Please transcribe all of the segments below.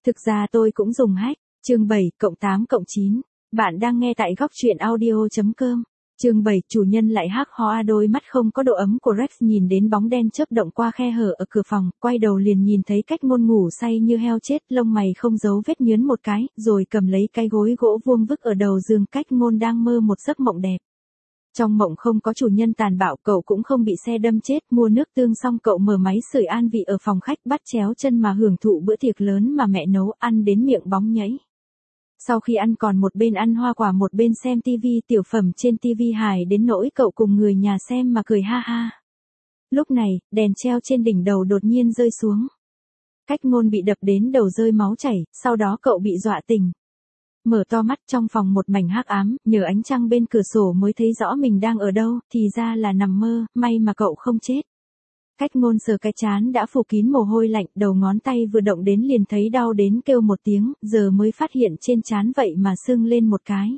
Thực ra tôi cũng dùng hack. Chương 7, cộng 8 cộng 9. Bạn đang nghe tại góc truyện audio.com. Chương 7, chủ nhân lại hắc hoa đôi mắt không có độ ấm của Rex nhìn đến bóng đen chớp động qua khe hở ở cửa phòng, quay đầu liền nhìn thấy Cách Ngôn ngủ say như heo chết, lông mày không giấu vết nhướn một cái, rồi cầm lấy cái gối gỗ vuông vức ở đầu giường. Cách Ngôn đang mơ một giấc mộng đẹp. Trong mộng không có chủ nhân tàn bạo, cậu cũng không bị xe đâm chết, mua nước tương xong cậu mở máy sưởi an vị ở phòng khách, bắt chéo chân mà hưởng thụ bữa tiệc lớn mà mẹ nấu, ăn đến miệng bóng nhảy. Sau khi ăn còn một bên ăn hoa quả một bên xem tivi, tiểu phẩm trên tivi hài đến nỗi cậu cùng người nhà xem mà cười ha ha. Lúc này, đèn treo trên đỉnh đầu đột nhiên rơi xuống. Cách Ngôn bị đập đến đầu rơi máu chảy, sau đó cậu bị dọa tỉnh. Mở to mắt, trong phòng một mảnh hắc ám, nhờ ánh trăng bên cửa sổ mới thấy rõ mình đang ở đâu, thì ra là nằm mơ, may mà cậu không chết. Cách Ngôn sờ cái trán đã phủ kín mồ hôi lạnh, đầu ngón tay vừa động đến liền thấy đau đến kêu một tiếng, giờ mới phát hiện trên trán vậy mà sưng lên một cái.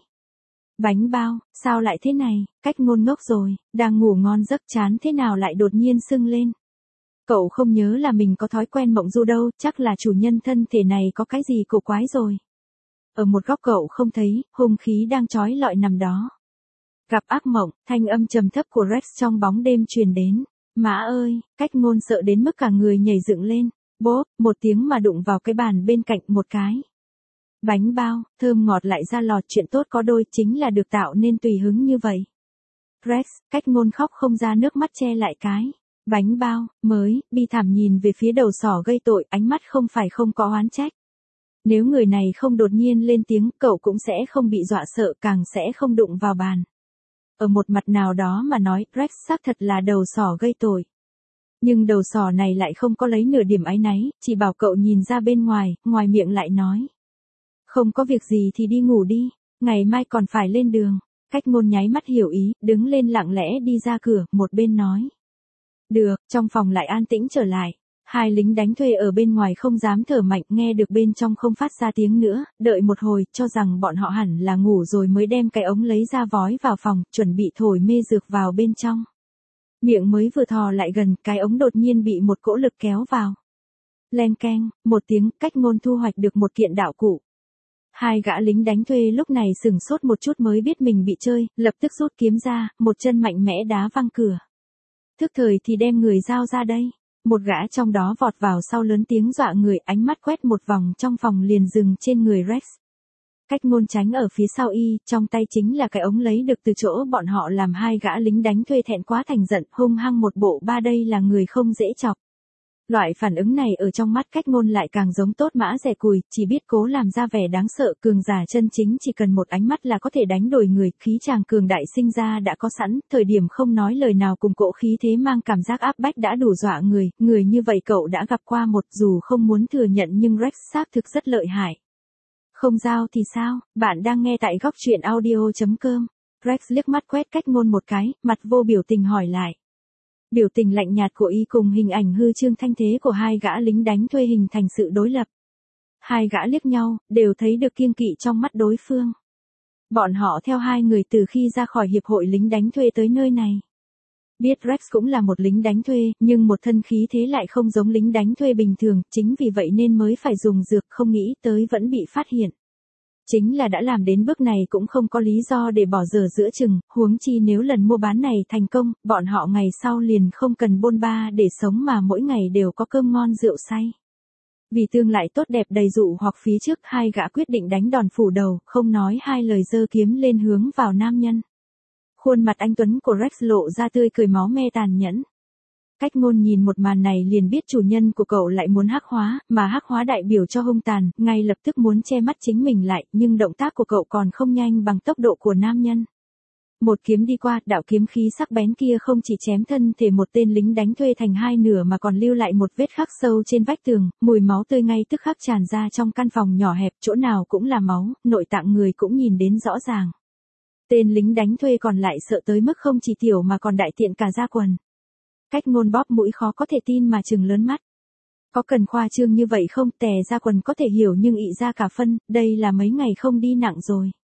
Bánh bao, sao lại thế này? Cách Ngôn ngốc rồi, đang ngủ ngon giấc trán thế nào lại đột nhiên sưng lên. Cậu không nhớ là mình có thói quen mộng du đâu, chắc là chủ nhân thân thể này có cái gì cổ quái rồi. Ở một góc cậu không thấy, hung khí đang trói lọi nằm đó. Gặp ác mộng, thanh âm trầm thấp của Rex trong bóng đêm truyền đến. Má ơi, Cách Ngôn sợ đến mức cả người nhảy dựng lên. Bốp, một tiếng mà đụng vào cái bàn bên cạnh một cái. Bánh bao, thơm ngọt lại ra lọt, chuyện tốt có đôi, chính là được tạo nên tùy hứng như vậy. Rex, Cách Ngôn khóc không ra nước mắt che lại cái. Bánh bao, mới, bi thảm nhìn về phía đầu sỏ gây tội, ánh mắt không phải không có oán trách. Nếu người này không đột nhiên lên tiếng, cậu cũng sẽ không bị dọa sợ, càng sẽ không đụng vào bàn. Ở một mặt nào đó mà nói, Rex xác thật là đầu sỏ gây tội. Nhưng đầu sỏ này lại không có lấy nửa điểm áy náy, chỉ bảo cậu nhìn ra bên ngoài, ngoài miệng lại nói. Không có việc gì thì đi ngủ đi, ngày mai còn phải lên đường. Cách Ngôn nháy mắt hiểu ý, đứng lên lặng lẽ đi ra cửa, một bên nói. Được, trong phòng lại an tĩnh trở lại. Hai lính đánh thuê ở bên ngoài không dám thở mạnh, nghe được bên trong không phát ra tiếng nữa, đợi một hồi, cho rằng bọn họ hẳn là ngủ rồi mới đem cái ống lấy ra vói vào phòng, chuẩn bị thổi mê dược vào bên trong. Miệng mới vừa thò lại gần, cái ống đột nhiên bị một cỗ lực kéo vào. Leng keng, một tiếng, Cách Ngôn thu hoạch được một kiện đạo cụ. Hai gã lính đánh thuê lúc này sửng sốt một chút mới biết mình bị chơi, lập tức rút kiếm ra, một chân mạnh mẽ đá văng cửa. Thức thời thì đem người giao ra đây. Một gã trong đó vọt vào sau lớn tiếng dọa người, ánh mắt quét một vòng trong phòng liền dừng trên người Rex. Cách Ngôn tránh ở phía sau y, trong tay chính là cái ống lấy được từ chỗ bọn họ, làm hai gã lính đánh thuê thẹn quá thành giận, hung hăng một bộ ba đây là người không dễ chọc. Loại phản ứng này ở trong mắt Cách Ngôn lại càng giống tốt mã rẻ cùi, chỉ biết cố làm ra vẻ đáng sợ, cường giả chân chính chỉ cần một ánh mắt là có thể đánh đổi người, khí chàng cường đại sinh ra đã có sẵn, thời điểm không nói lời nào cùng cỗ khí thế mang cảm giác áp bách đã đủ dọa người, người như vậy cậu đã gặp qua một, dù không muốn thừa nhận nhưng Rex xác thực rất lợi hại. Không giao thì sao, bạn đang nghe tại góc truyện audio.com. Rex liếc mắt quét Cách Ngôn một cái, mặt vô biểu tình hỏi lại. Biểu tình lạnh nhạt của y cùng hình ảnh hư trương thanh thế của hai gã lính đánh thuê hình thành sự đối lập. Hai gã liếc nhau, đều thấy được kiêng kỵ trong mắt đối phương. Bọn họ theo hai người từ khi ra khỏi hiệp hội lính đánh thuê tới nơi này. Biết Rex cũng là một lính đánh thuê, nhưng một thân khí thế lại không giống lính đánh thuê bình thường, chính vì vậy nên mới phải dùng dược, không nghĩ tới vẫn bị phát hiện. Chính là đã làm đến bước này cũng không có lý do để bỏ dở giữa chừng, huống chi nếu lần mua bán này thành công, bọn họ ngày sau liền không cần bôn ba để sống mà mỗi ngày đều có cơm ngon rượu say. Vì tương lai tốt đẹp đầy dụ hoặc phía trước, hai gã quyết định đánh đòn phủ đầu, không nói hai lời giơ kiếm lên hướng vào nam nhân. Khuôn mặt anh tuấn của Rex lộ ra tươi cười máu me tàn nhẫn. Cách Ngôn nhìn một màn này liền biết chủ nhân của cậu lại muốn hắc hóa, mà hắc hóa đại biểu cho hung tàn, ngay lập tức muốn che mắt chính mình lại, nhưng động tác của cậu còn không nhanh bằng tốc độ của nam nhân. Một kiếm đi qua, đạo kiếm khí sắc bén kia không chỉ chém thân thể một tên lính đánh thuê thành hai nửa mà còn lưu lại một vết khắc sâu trên vách tường, mùi máu tươi ngay tức khắc tràn ra trong căn phòng nhỏ hẹp, chỗ nào cũng là máu, nội tạng người cũng nhìn đến rõ ràng. Tên lính đánh thuê còn lại sợ tới mức không chỉ tiểu mà còn đại tiện cả da quần. Cách Ngôn bóp mũi khó có thể tin mà trừng lớn mắt. Có cần khoa trương như vậy không, tè ra quần có thể hiểu nhưng ị ra cả phân, đây là mấy ngày không đi nặng rồi.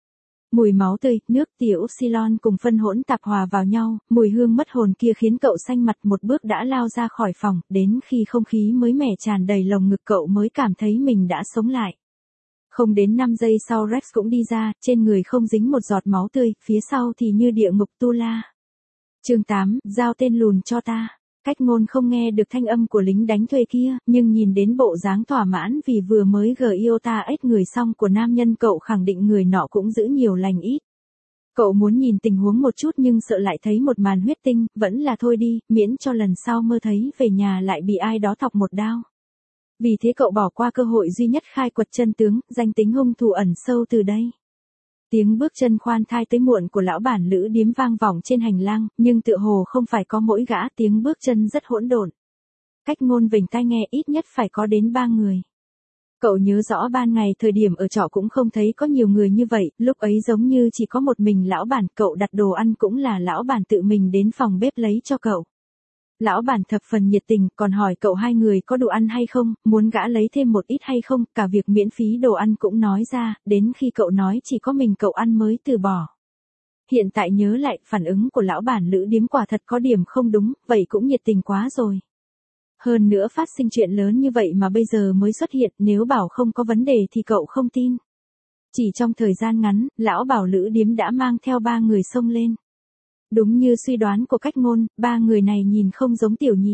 Mùi máu tươi, nước tiểu Upsilon cùng phân hỗn tạp hòa vào nhau, mùi hương mất hồn kia khiến cậu xanh mặt một bước đã lao ra khỏi phòng, đến khi không khí mới mẻ tràn đầy lồng ngực cậu mới cảm thấy mình đã sống lại. Không đến 5 giây sau Rex cũng đi ra, trên người không dính một giọt máu tươi, phía sau thì như địa ngục tu la. Chương 8, giao tên lùn cho ta. Cách Ngôn không nghe được thanh âm của lính đánh thuê kia, nhưng nhìn đến bộ dáng thỏa mãn vì vừa mới Giota ếch người xong của nam nhân cậu khẳng định người nọ cũng giữ nhiều lành ít. Cậu muốn nhìn tình huống một chút nhưng sợ lại thấy một màn huyết tinh, vẫn là thôi đi, miễn cho lần sau mơ thấy về nhà lại bị ai đó thọc một đao. Vì thế cậu bỏ qua cơ hội duy nhất khai quật chân tướng, danh tính hung thủ ẩn sâu từ đây. Tiếng bước chân khoan thai tới muộn của lão bản lữ điếm vang vọng trên hành lang, nhưng tựa hồ không phải có mỗi gã, tiếng bước chân rất hỗn độn. Cách Ngôn vểnh tai nghe ít nhất phải có đến 3 người. Cậu nhớ rõ ban ngày thời điểm ở trọ cũng không thấy có nhiều người như vậy, lúc ấy giống như chỉ có một mình lão bản, cậu đặt đồ ăn cũng là lão bản tự mình đến phòng bếp lấy cho cậu. Lão bản thập phần nhiệt tình, còn hỏi cậu hai người có đồ ăn hay không, muốn gã lấy thêm một ít hay không, cả việc miễn phí đồ ăn cũng nói ra, đến khi cậu nói chỉ có mình cậu ăn mới từ bỏ. Hiện tại nhớ lại, phản ứng của lão bản lữ điếm quả thật có điểm không đúng, vậy cũng nhiệt tình quá rồi. Hơn nữa phát sinh chuyện lớn như vậy mà bây giờ mới xuất hiện, nếu bảo không có vấn đề thì cậu không tin. Chỉ trong thời gian ngắn, lão bảo lữ điếm đã mang theo 3 người xông lên. Đúng như suy đoán của Cách Ngôn, 3 người này nhìn không giống tiểu nhị.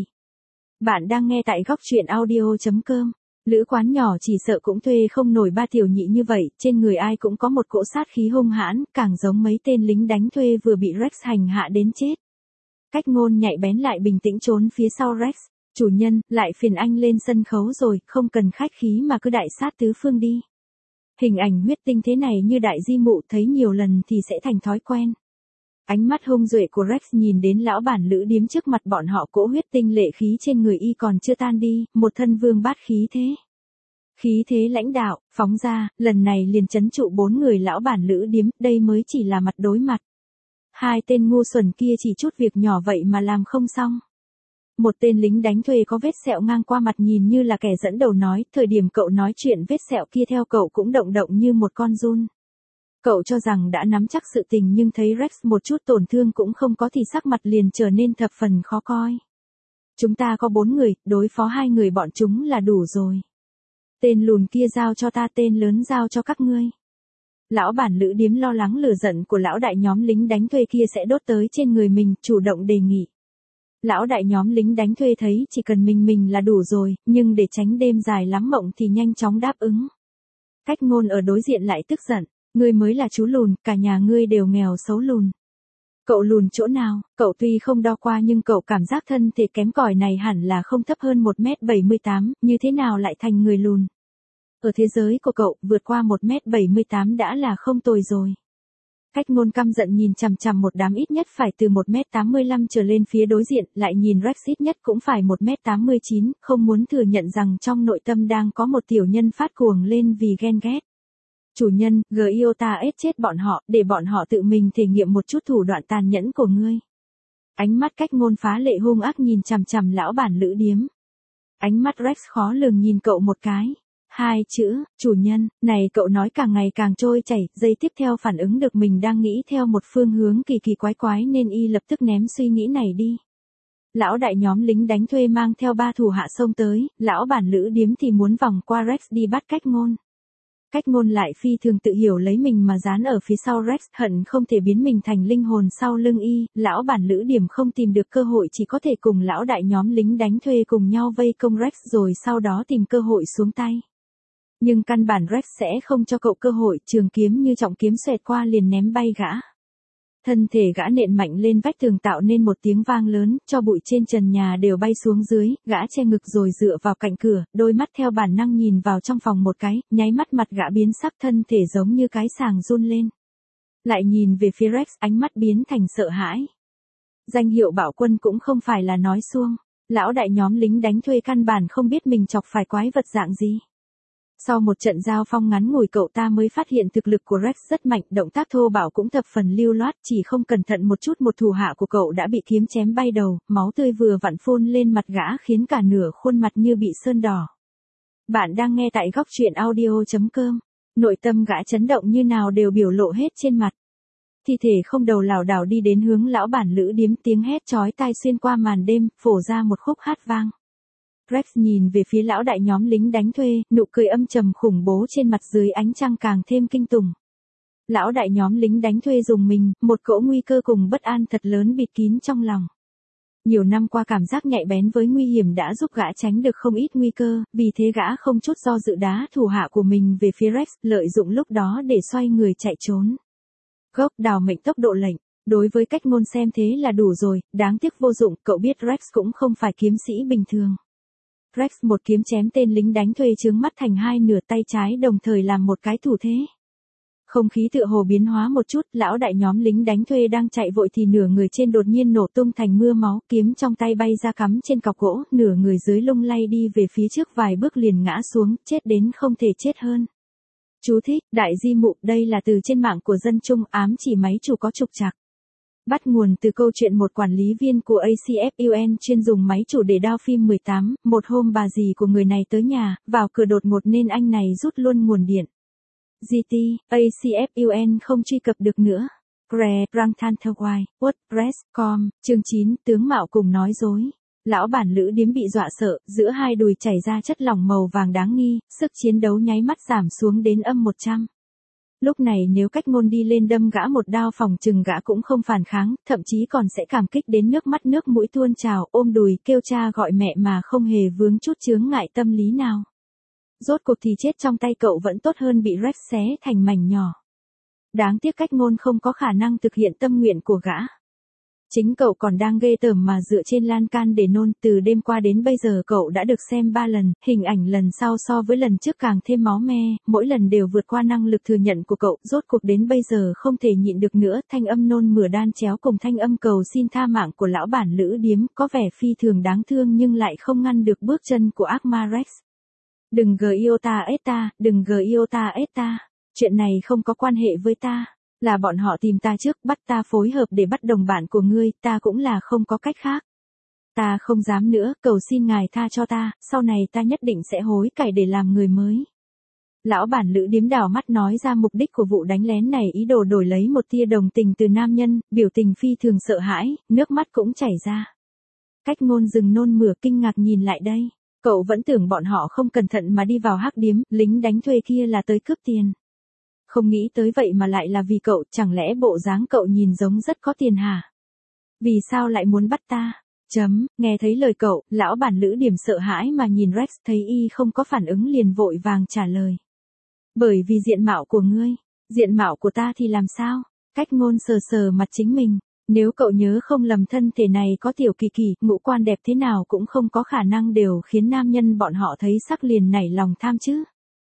Bạn đang nghe tại góc truyện audio.com. Lữ quán nhỏ chỉ sợ cũng thuê không nổi 3 tiểu nhị như vậy, trên người ai cũng có một cỗ sát khí hung hãn, càng giống mấy tên lính đánh thuê vừa bị Rex hành hạ đến chết. Cách Ngôn nhạy bén lại bình tĩnh trốn phía sau Rex. Chủ nhân, lại phiền anh lên sân khấu rồi, không cần khách khí mà cứ đại sát tứ phương đi. Hình ảnh huyết tinh thế này như đại di mụ thấy nhiều lần thì sẽ thành thói quen. Ánh mắt hung duệ của Rex nhìn đến lão bản lữ điếm trước mặt bọn họ, cỗ huyết tinh lệ khí trên người y còn chưa tan đi, một thân vương bát khí thế. Khí thế lãnh đạo, phóng ra, lần này liền trấn trụ 4 người lão bản lữ điếm, đây mới chỉ là mặt đối mặt. 2 tên ngu xuẩn kia chỉ chút việc nhỏ vậy mà làm không xong. Một tên lính đánh thuê có vết sẹo ngang qua mặt nhìn như là kẻ dẫn đầu nói, thời điểm cậu nói chuyện vết sẹo kia theo cậu cũng động động như một con giun. Cậu cho rằng đã nắm chắc sự tình nhưng thấy Rex một chút tổn thương cũng không có thì sắc mặt liền trở nên thập phần khó coi. Chúng ta có 4 người, đối phó 2 người bọn chúng là đủ rồi. Tên lùn kia giao cho ta, tên lớn giao cho các ngươi. Lão bản lữ điếm lo lắng lửa giận của lão đại nhóm lính đánh thuê kia sẽ đốt tới trên người mình, chủ động đề nghị. Lão đại nhóm lính đánh thuê thấy chỉ cần mình là đủ rồi, nhưng để tránh đêm dài lắm mộng thì nhanh chóng đáp ứng. Cách Ngôn ở đối diện lại tức giận, ngươi mới là chú lùn, cả nhà ngươi đều nghèo xấu lùn. Cậu lùn chỗ nào, cậu tuy không đo qua nhưng cậu cảm giác thân thể kém cỏi này hẳn là không thấp hơn 1m78, như thế nào lại thành người lùn. Ở thế giới của cậu, vượt qua 1m78 đã là không tồi rồi. Cách Ngôn căm giận nhìn chằm chằm một đám ít nhất phải từ 1m85 trở lên phía đối diện, lại nhìn Rex ít nhất cũng phải 1m89, không muốn thừa nhận rằng trong nội tâm đang có một tiểu nhân phát cuồng lên vì ghen ghét. Chủ nhân, Giota ết chết bọn họ, để bọn họ tự mình thể nghiệm một chút thủ đoạn tàn nhẫn của ngươi. Ánh mắt Cách Ngôn phá lệ hung ác nhìn chằm chằm lão bản lữ điếm. Ánh mắt Rex khó lường nhìn cậu một cái. 2 chữ, chủ nhân, này cậu nói càng ngày càng trôi chảy, giây tiếp theo phản ứng được mình đang nghĩ theo một phương hướng kỳ kỳ quái quái nên y lập tức ném suy nghĩ này đi. Lão đại nhóm lính đánh thuê mang theo 3 thủ hạ xông tới, lão bản lữ điếm thì muốn vòng qua Rex đi bắt Cách Ngôn. Cách Ngôn lại phi thường tự hiểu lấy mình mà dán ở phía sau Rex, hận không thể biến mình thành linh hồn sau lưng y, lão bản lữ điểm không tìm được cơ hội chỉ có thể cùng lão đại nhóm lính đánh thuê cùng nhau vây công Rex rồi sau đó tìm cơ hội xuống tay. Nhưng căn bản Rex sẽ không cho cậu cơ hội, trường kiếm như trọng kiếm xoẹt qua liền ném bay gã. Thân thể gã nện mạnh lên vách tường tạo nên một tiếng vang lớn, cho bụi trên trần nhà đều bay xuống dưới, gã che ngực rồi dựa vào cạnh cửa, đôi mắt theo bản năng nhìn vào trong phòng một cái, nháy mắt mặt gã biến sắc, thân thể giống như cái sàng run lên. Lại nhìn về phía Rex, ánh mắt biến thành sợ hãi. Danh hiệu bảo quân cũng không phải là nói suông, lão đại nhóm lính đánh thuê căn bản không biết mình chọc phải quái vật dạng gì. Sau một trận giao phong ngắn ngủi cậu ta mới phát hiện thực lực của Rex rất mạnh, động tác thô bạo cũng thập phần lưu loát, chỉ không cẩn thận một chút một thủ hạ của cậu đã bị kiếm chém bay đầu, máu tươi vừa vặn phun lên mặt gã khiến cả nửa khuôn mặt như bị sơn đỏ. Bạn đang nghe tại góc truyện audio.com. Nội tâm gã chấn động như nào đều biểu lộ hết trên mặt. Thi thể không đầu lảo đảo đi đến hướng lão bản lữ điếm, tiếng hét chói tai xuyên qua màn đêm, phổ ra một khúc hát vang. Rex nhìn về phía lão đại nhóm lính đánh thuê, nụ cười âm trầm khủng bố trên mặt dưới ánh trăng càng thêm kinh tủng. Lão đại nhóm lính đánh thuê dùng mình, một cỗ nguy cơ cùng bất an thật lớn bịt kín trong lòng. Nhiều năm qua cảm giác nhạy bén với nguy hiểm đã giúp gã tránh được không ít nguy cơ, vì thế gã không chút do dự đá thủ hạ của mình về phía Rex, lợi dụng lúc đó để xoay người chạy trốn. Gốc đào mệnh tốc độ lệnh, đối với cách ngôn xem thế là đủ rồi, đáng tiếc vô dụng, cậu biết Rex cũng không phải kiếm sĩ bình thường. Rex một kiếm chém tên lính đánh thuê trướng mắt thành hai nửa, tay trái đồng thời làm một cái thủ thế. Không khí tựa hồ biến hóa một chút, lão đại nhóm lính đánh thuê đang chạy vội thì nửa người trên đột nhiên nổ tung thành mưa máu, kiếm trong tay bay ra cắm trên cọc gỗ, nửa người dưới lung lay đi về phía trước vài bước liền ngã xuống, chết đến không thể chết hơn. Chú thích, đại di mụ, đây là từ trên mạng của dân Trung, ám chỉ máy chủ có trục trặc. Bắt nguồn từ câu chuyện một quản lý viên của ACFUN chuyên dùng máy chủ để đao phim 18, một hôm bà dì của người này tới nhà, vào cửa đột ngột nên anh này rút luôn nguồn điện. GT, ACFUN không truy cập được nữa. Gre, Brangthanthawai, WordPress.com, chương 9, tướng mạo cùng nói dối. Lão bản lữ điếm bị dọa sợ, giữa hai đùi chảy ra chất lỏng màu vàng đáng nghi, sức chiến đấu nháy mắt giảm xuống đến âm 100. Lúc này nếu cách ngôn đi lên đâm gã một đao phòng chừng gã cũng không phản kháng, thậm chí còn sẽ cảm kích đến nước mắt nước mũi tuôn trào, ôm đùi kêu cha gọi mẹ mà không hề vướng chút chướng ngại tâm lý nào. Rốt cuộc thì chết trong tay cậu vẫn tốt hơn bị Rex xé thành mảnh nhỏ. Đáng tiếc cách ngôn không có khả năng thực hiện tâm nguyện của gã. Chính cậu còn đang ghê tởm mà dựa trên lan can để nôn, từ đêm qua đến bây giờ cậu đã được xem 3 lần, hình ảnh lần sau so với lần trước càng thêm máu me, mỗi lần đều vượt qua năng lực thừa nhận của cậu, rốt cuộc đến bây giờ không thể nhịn được nữa, thanh âm nôn mửa đan chéo cùng thanh âm cầu xin tha mạng của lão bản lữ điếm, có vẻ phi thường đáng thương nhưng lại không ngăn được bước chân của ác ma Rex. Đừng giota esta, đừng giota esta, chuyện này không có quan hệ với ta. Là bọn họ tìm ta trước, bắt ta phối hợp để bắt đồng bạn của ngươi, ta cũng là không có cách khác. Ta không dám nữa, cầu xin ngài tha cho ta, sau này ta nhất định sẽ hối cải để làm người mới. Lão bản lữ điếm đảo mắt nói ra mục đích của vụ đánh lén này, ý đồ đổi lấy một tia đồng tình từ nam nhân, biểu tình phi thường sợ hãi, nước mắt cũng chảy ra. Cách ngôn dừng nôn mửa kinh ngạc nhìn lại đây, cậu vẫn tưởng bọn họ không cẩn thận mà đi vào hắc điếm, lính đánh thuê kia là tới cướp tiền. Không nghĩ tới vậy mà lại là vì cậu, chẳng lẽ bộ dáng cậu nhìn giống rất có tiền hả? Vì sao lại muốn bắt ta? Nghe thấy lời cậu, lão bản lữ điểm sợ hãi mà nhìn Rex, thấy y không có phản ứng liền vội vàng trả lời. Bởi vì diện mạo của ngươi, diện mạo của ta thì làm sao? Cách ngôn sờ sờ mặt chính mình, nếu cậu nhớ không lầm thân thể này có tiểu kỳ kỳ, ngũ quan đẹp thế nào cũng không có khả năng đều khiến nam nhân bọn họ thấy sắc liền nảy lòng tham chứ.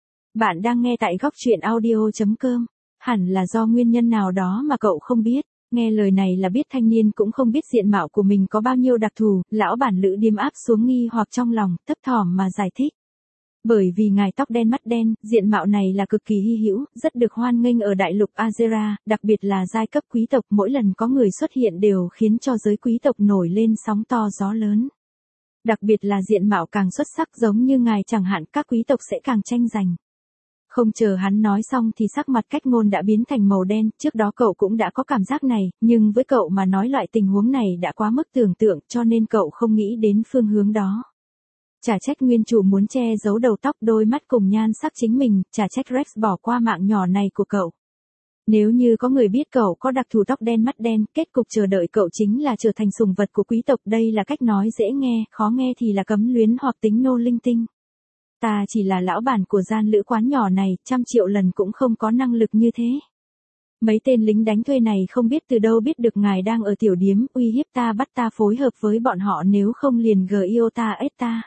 Bạn đang nghe tại góc truyện audio.com, hẳn là do nguyên nhân nào đó mà cậu không biết. Nghe lời này là biết thanh niên cũng không biết diện mạo của mình có bao nhiêu đặc thù, lão bản lữ điếm áp xuống nghi hoặc trong lòng, thấp thỏm mà giải thích. Bởi vì ngài tóc đen mắt đen, diện mạo này là cực kỳ hy hữu, rất được hoan nghênh ở đại lục Azera, đặc biệt là giai cấp quý tộc, mỗi lần có người xuất hiện đều khiến cho giới quý tộc nổi lên sóng to gió lớn. Đặc biệt là diện mạo càng xuất sắc giống như ngài chẳng hạn, các quý tộc sẽ càng tranh giành. Không chờ hắn nói xong thì sắc mặt cách ngôn đã biến thành màu đen, trước đó cậu cũng đã có cảm giác này, nhưng với cậu mà nói loại tình huống này đã quá mức tưởng tượng cho nên cậu không nghĩ đến phương hướng đó. Chả trách nguyên chủ muốn che giấu đầu tóc đôi mắt cùng nhan sắc chính mình, chả trách Rex bỏ qua mạng nhỏ này của cậu. Nếu như có người biết cậu có đặc thù tóc đen mắt đen, kết cục chờ đợi cậu chính là trở thành sùng vật của quý tộc, đây là cách nói dễ nghe, khó nghe thì là cấm luyến hoặc tính nô linh tinh. Ta chỉ là lão bản của gian lữ quán nhỏ này, 100 triệu lần cũng không có năng lực như thế. Mấy tên lính đánh thuê này không biết từ đâu biết được ngài đang ở tiểu điếm, uy hiếp ta bắt ta phối hợp với bọn họ nếu không liền giota esta.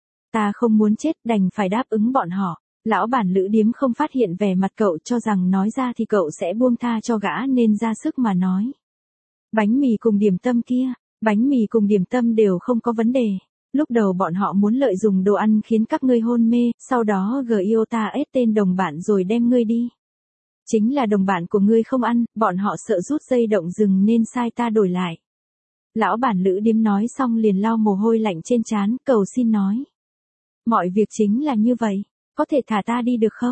Ta không muốn chết đành phải đáp ứng bọn họ. Lão bản lữ điếm không phát hiện vẻ mặt cậu cho rằng nói ra thì cậu sẽ buông tha cho gã nên ra sức mà nói. Bánh mì cùng điểm tâm kia, bánh mì cùng điểm tâm đều không có vấn đề. Lúc đầu bọn họ muốn lợi dụng đồ ăn khiến các ngươi hôn mê, sau đó giota ét tên đồng bạn rồi đem ngươi đi. Chính là đồng bạn của ngươi không ăn, bọn họ sợ rút dây động rừng nên sai ta đổi lại. Lão bản lữ điếm nói xong liền lau mồ hôi lạnh trên trán, cầu xin nói. Mọi việc chính là như vậy, có thể thả ta đi được không?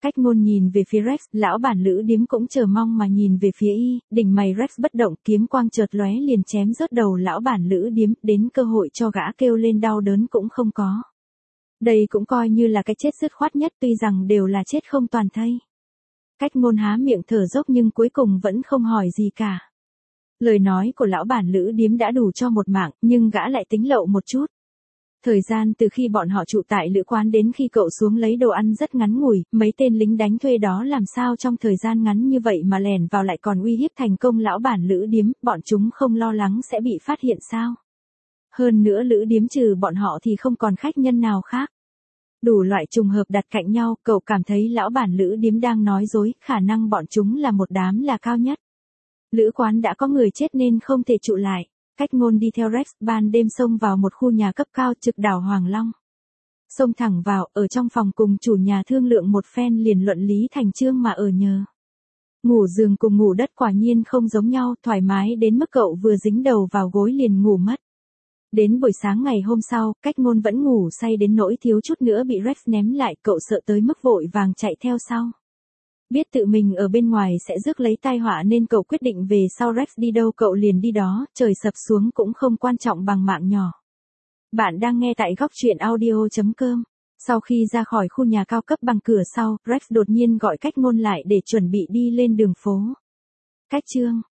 Cách Ngôn nhìn về phía Rex, lão bản lữ điếm cũng chờ mong mà nhìn về phía y, đỉnh mày Rex bất động, kiếm quang chợt lóe liền chém rớt đầu lão bản lữ điếm, đến cơ hội cho gã kêu lên đau đớn cũng không có. Đây cũng coi như là cái chết dứt khoát nhất, tuy rằng đều là chết không toàn thây. Cách Ngôn há miệng thở dốc nhưng cuối cùng vẫn không hỏi gì cả. Lời nói của lão bản lữ điếm đã đủ cho một mạng, nhưng gã lại tính lậu một chút. Thời gian từ khi bọn họ trụ tại lữ quán đến khi cậu xuống lấy đồ ăn rất ngắn ngủi, mấy tên lính đánh thuê đó làm sao trong thời gian ngắn như vậy mà lẻn vào lại còn uy hiếp thành công lão bản lữ điếm, bọn chúng không lo lắng sẽ bị phát hiện sao? Hơn nữa lữ điếm trừ bọn họ thì không còn khách nhân nào khác. Đủ loại trùng hợp đặt cạnh nhau, cậu cảm thấy lão bản lữ điếm đang nói dối, khả năng bọn chúng là một đám là cao nhất. Lữ quán đã có người chết nên không thể trụ lại. Cách Ngôn đi theo Rex, ban đêm xông vào một khu nhà cấp cao trực đảo Hoàng Long. Xông thẳng vào, ở trong phòng cùng chủ nhà thương lượng một phen liền luận lý thành chương mà ở nhờ. Ngủ giường cùng ngủ đất quả nhiên không giống nhau, thoải mái đến mức cậu vừa dính đầu vào gối liền ngủ mất. Đến buổi sáng ngày hôm sau, Cách Ngôn vẫn ngủ say đến nỗi thiếu chút nữa bị Rex ném lại, cậu sợ tới mức vội vàng chạy theo sau. Biết tự mình ở bên ngoài sẽ rước lấy tai họa nên cậu quyết định về sau Rex đi đâu cậu liền đi đó, trời sập xuống cũng không quan trọng bằng mạng nhỏ. Bạn đang nghe tại góc truyện audio.com. Sau khi ra khỏi khu nhà cao cấp bằng cửa sau, Rex đột nhiên gọi Cách Ngôn lại để chuẩn bị đi lên đường phố. Cách chương